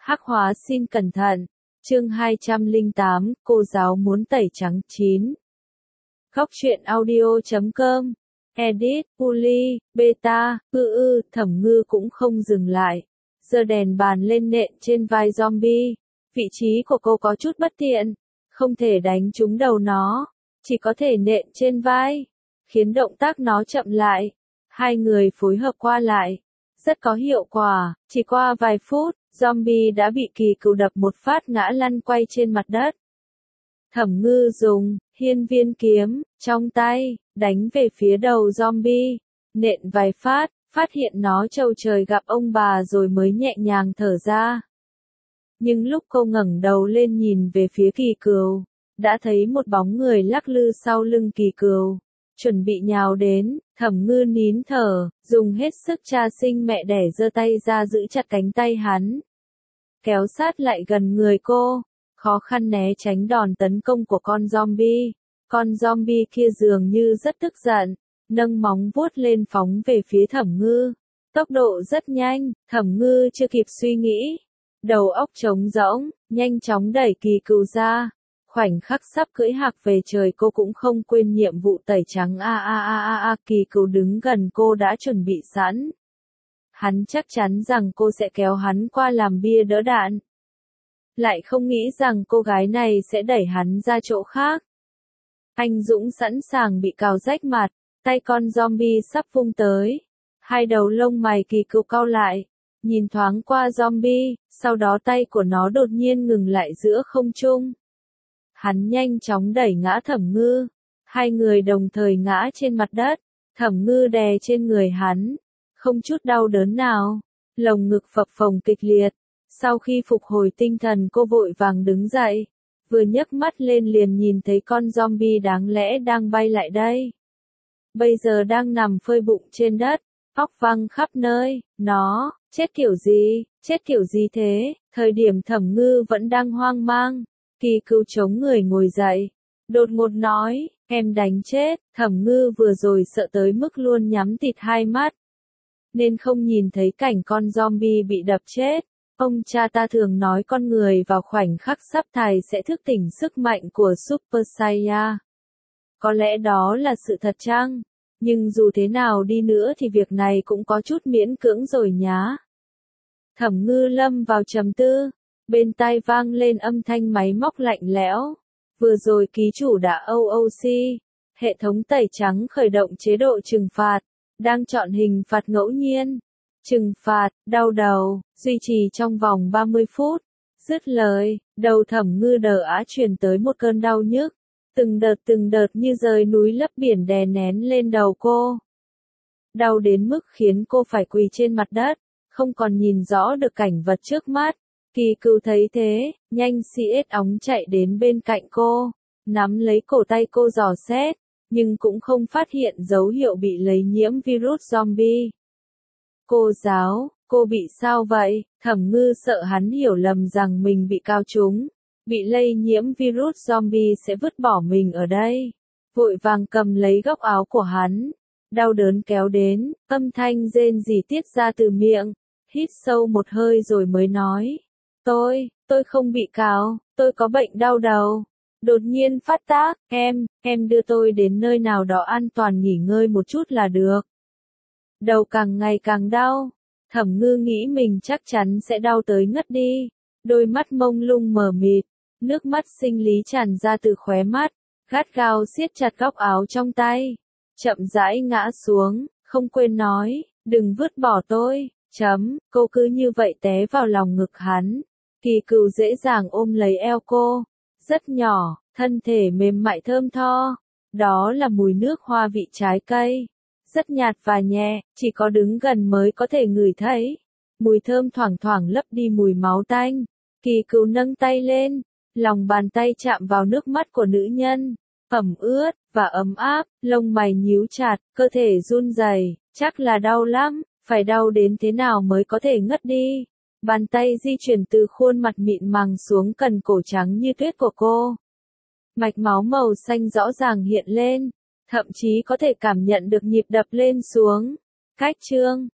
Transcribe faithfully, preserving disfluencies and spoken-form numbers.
Hắc hóa xin cẩn thận. Chương hai trăm lẻ tám, cô giáo muốn tẩy trắng chín. Góc truyện audio chấm com. Edit, Uli, Beta, ư ư, Thẩm Ngư cũng không dừng lại. Giơ đèn bàn lên nện trên vai zombie. Vị trí của cô có chút bất tiện. Không thể đánh trúng đầu nó. Chỉ có thể nện trên vai. Khiến động tác nó chậm lại. Hai người phối hợp qua lại. Rất có hiệu quả. Chỉ qua vài phút, zombie đã bị Kỳ Cựu đập một phát ngã lăn quay trên mặt đất. Thẩm Ngư dùng hiên viên kiếm trong tay đánh về phía đầu zombie, nện vài phát, phát hiện nó trầu trời gặp ông bà rồi mới nhẹ nhàng thở ra. Nhưng lúc cô ngẩng đầu lên nhìn về phía Kỳ Cựu, đã thấy một bóng người lắc lư sau lưng Kỳ Cựu, chuẩn bị nhào đến. Thẩm Ngư nín thở, dùng hết sức cha sinh mẹ đẻ giơ tay ra giữ chặt cánh tay hắn, kéo sát lại gần người cô, khó khăn né tránh đòn tấn công của con zombie. Con zombie kia dường như rất tức giận, nâng móng vuốt lên phóng về phía Thẩm Ngư. Tốc độ rất nhanh, Thẩm Ngư chưa kịp suy nghĩ, đầu óc trống rỗng, nhanh chóng đẩy Kỳ Cựu ra. Khoảnh khắc sắp cưỡi hạc về trời, cô cũng không quên nhiệm vụ tẩy trắng. A a a a a, Kỳ Cựu đứng gần cô đã chuẩn bị sẵn. Hắn chắc chắn rằng cô sẽ kéo hắn qua làm bia đỡ đạn. Lại không nghĩ rằng cô gái này sẽ đẩy hắn ra chỗ khác. Anh Dũng sẵn sàng bị cào rách mặt, tay con zombie sắp vung tới. Hai đầu lông mày Kỳ Cựu cau lại, nhìn thoáng qua zombie, sau đó tay của nó đột nhiên ngừng lại giữa không trung. Hắn nhanh chóng đẩy ngã Thẩm Ngư. Hai người đồng thời ngã trên mặt đất. Thẩm Ngư đè trên người hắn, không chút đau đớn nào. Lồng ngực phập phồng kịch liệt. Sau khi phục hồi tinh thần, cô vội vàng đứng dậy. Vừa nhấc mắt lên liền nhìn thấy con zombie đáng lẽ đang bay lại đây. Bây giờ đang nằm phơi bụng trên đất, óc văng khắp nơi. Nó, chết kiểu gì, chết kiểu gì thế? Thời điểm Thẩm Ngư vẫn đang hoang mang. Kỳ Cựu chống người ngồi dậy, đột ngột nói, em đánh chết. Thẩm Ngư vừa rồi sợ tới mức luôn nhắm tịt hai mắt, nên không nhìn thấy cảnh con zombie bị đập chết. Ông cha ta thường nói con người vào khoảnh khắc sắp thai sẽ thức tỉnh sức mạnh của Super Saiyan. Có lẽ đó là sự thật chăng? Nhưng dù thế nào đi nữa thì việc này cũng có chút miễn cưỡng rồi nhá. Thẩm Ngư lâm vào trầm tư. Bên tai vang lên âm thanh máy móc lạnh lẽo. Vừa rồi ký chủ đã o o xê. Hệ thống tẩy trắng khởi động chế độ trừng phạt. Đang chọn hình phạt ngẫu nhiên. Trừng phạt, đau đầu, duy trì trong vòng ba mươi phút. Dứt lời, đầu Thẩm Ngư đờ ã truyền tới một cơn đau nhức. Từng đợt từng đợt như rời núi lấp biển đè nén lên đầu cô. Đau đến mức khiến cô phải quỳ trên mặt đất, không còn nhìn rõ được cảnh vật trước mắt. Kỳ Cựu thấy thế, nhanh xiết óng chạy đến bên cạnh cô, nắm lấy cổ tay cô dò xét, nhưng cũng không phát hiện dấu hiệu bị lây nhiễm virus zombie. Cô giáo, cô bị sao vậy? Thẩm Ngư sợ hắn hiểu lầm rằng mình bị cao trúng, bị lây nhiễm virus zombie sẽ vứt bỏ mình ở đây. Vội vàng cầm lấy góc áo của hắn, đau đớn kéo đến, âm thanh rên rỉ tiết ra từ miệng, hít sâu một hơi rồi mới nói. Tôi, tôi không bị cào, tôi có bệnh đau đầu. Đột nhiên phát tác, em, em đưa tôi đến nơi nào đó an toàn nghỉ ngơi một chút là được. Đầu càng ngày càng đau. Thẩm Ngư nghĩ mình chắc chắn sẽ đau tới ngất đi. Đôi mắt mông lung mờ mịt, nước mắt sinh lý tràn ra từ khóe mắt, gắt gao siết chặt góc áo trong tay. Chậm rãi ngã xuống, không quên nói, đừng vứt bỏ tôi, chấm, cô cứ như vậy té vào lòng ngực hắn. Kỳ Cựu dễ dàng ôm lấy eo cô, rất nhỏ, thân thể mềm mại thơm tho. Đó là mùi nước hoa vị trái cây, rất nhạt và nhẹ, chỉ có đứng gần mới có thể ngửi thấy. Mùi thơm thoảng thoảng lấp đi mùi máu tanh. Kỳ Cựu nâng tay lên, lòng bàn tay chạm vào nước mắt của nữ nhân, ẩm ướt và ấm áp, lông mày nhíu chặt, cơ thể run rẩy, chắc là đau lắm, phải đau đến thế nào mới có thể ngất đi. Bàn tay di chuyển từ khuôn mặt mịn màng xuống cần cổ trắng như tuyết của cô. Mạch máu màu xanh rõ ràng hiện lên, thậm chí có thể cảm nhận được nhịp đập lên xuống. Cách chương